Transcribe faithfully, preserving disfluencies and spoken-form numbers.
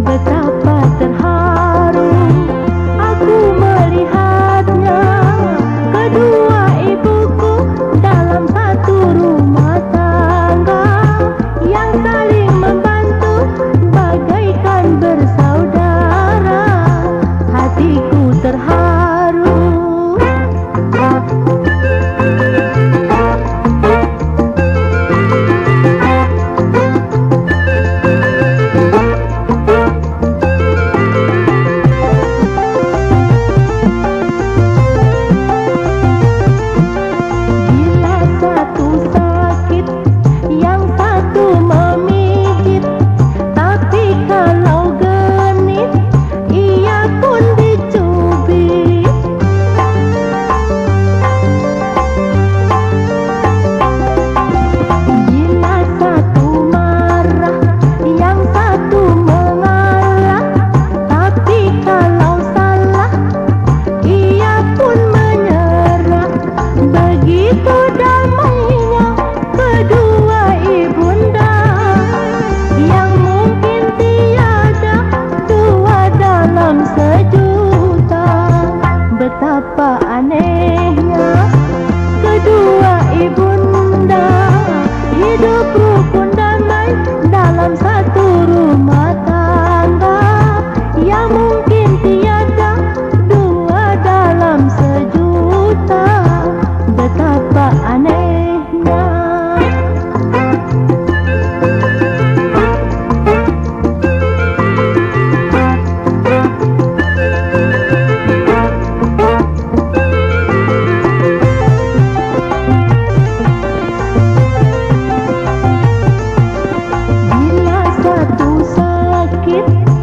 Betapa terharu aku melihatnya, kedua ibuku dalam satu rumah tangga yang saling membantu bagaikan bersaudara. Hatiku terharu. Betapa anehnya kedua ibunda hidup rukun damai dalam satu rumah tangga yang mungkin tiada dua dalam sejuta. Betapa anehnya. Satu sakit